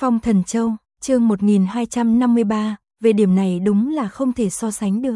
Phong Thần Châu, chương 1253, về điểm này đúng là không thể so sánh được.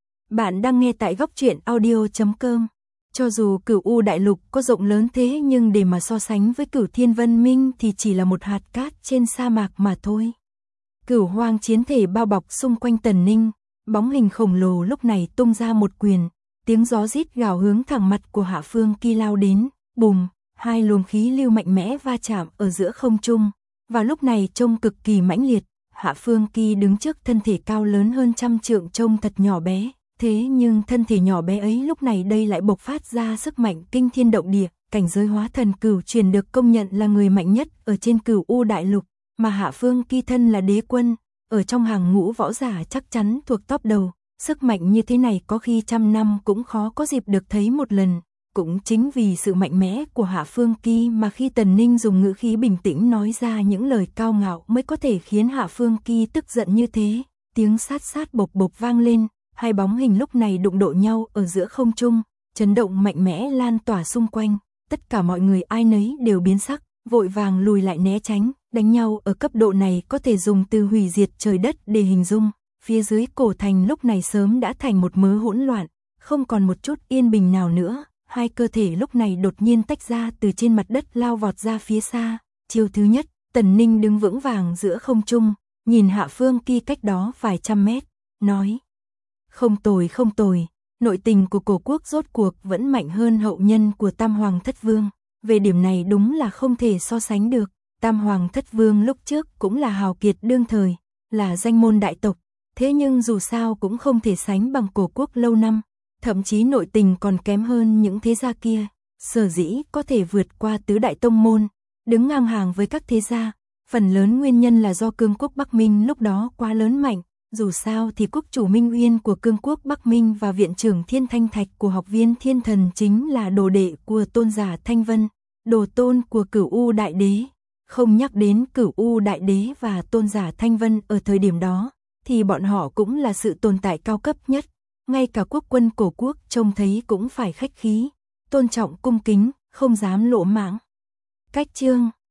Bạn đang nghe tại góc truyện audio.com. Cho dù Cửu U Đại Lục có rộng lớn thế nhưng để mà so sánh với Cửu Thiên Vân Minh thì chỉ là một hạt cát trên sa mạc mà thôi. Cửu Hoang chiến thể bao bọc xung quanh Tần Ninh, bóng hình khổng lồ lúc này tung ra một quyền, tiếng gió rít gào hướng thẳng mặt của Hạ Phương Kỳ lao đến, bùm, hai luồng khí lưu mạnh mẽ va chạm ở giữa không trung. Vào lúc này trông cực kỳ mãnh liệt, Hạ Phương Kỳ đứng trước thân thể cao lớn hơn trăm trượng trông thật nhỏ bé, thế nhưng thân thể nhỏ bé ấy lúc này đây lại bộc phát ra sức mạnh kinh thiên động địa, cảnh giới hóa thần cửu truyền được công nhận là người mạnh nhất ở trên Cửu U Đại Lục, mà Hạ Phương Kỳ thân là đế quân, ở trong hàng ngũ võ giả chắc chắn thuộc top đầu, sức mạnh như thế này có khi trăm năm cũng khó có dịp được thấy một lần. Cũng chính vì sự mạnh mẽ của Hạ Phương Kỳ mà khi Tần Ninh dùng ngữ khí bình tĩnh nói ra những lời cao ngạo mới có thể khiến Hạ Phương Kỳ tức giận như thế. Tiếng sát sát bộc bộc vang lên, hai bóng hình lúc này đụng độ nhau ở giữa không trung, chấn động mạnh mẽ lan tỏa xung quanh. Tất cả mọi người ai nấy đều biến sắc, vội vàng lùi lại né tránh. Đánh nhau ở cấp độ này có thể dùng từ hủy diệt trời đất để hình dung. Phía dưới cổ thành lúc này sớm đã thành một mớ hỗn loạn, không còn một chút yên bình nào nữa. Hai cơ thể lúc này đột nhiên tách ra từ trên mặt đất lao vọt ra phía xa. Chiêu thứ nhất, Tần Ninh đứng vững vàng giữa không trung, nhìn Hạ Phương Kỳ cách đó vài trăm mét, nói: không tồi không tồi, nội tình của cổ quốc rốt cuộc vẫn mạnh hơn hậu nhân của Tam Hoàng Thất Vương. Về điểm này đúng là không thể so sánh được. Tam Hoàng Thất Vương lúc trước cũng là hào kiệt đương thời, là danh môn đại tộc, thế nhưng dù sao cũng không thể sánh bằng cổ quốc lâu năm. Thậm chí nội tình còn kém hơn những thế gia kia, sở dĩ có thể vượt qua tứ đại tông môn, đứng ngang hàng với các thế gia, phần lớn nguyên nhân là do cương quốc Bắc Minh lúc đó quá lớn mạnh, dù sao thì quốc chủ Minh Uyên của cương quốc Bắc Minh và viện trưởng Thiên Thanh Thạch của học viên Thiên Thần chính là đồ đệ của tôn giả Thanh Vân, đồ tôn của Cửu U Đại Đế. Không nhắc đến Cửu U Đại Đế và tôn giả Thanh Vân ở thời điểm đó, thì bọn họ cũng là sự tồn tại cao cấp nhất. Ngay cả quốc quân cổ quốc trông thấy cũng phải khách khí, tôn trọng cung kính, không dám lỗ mãng. Cách chương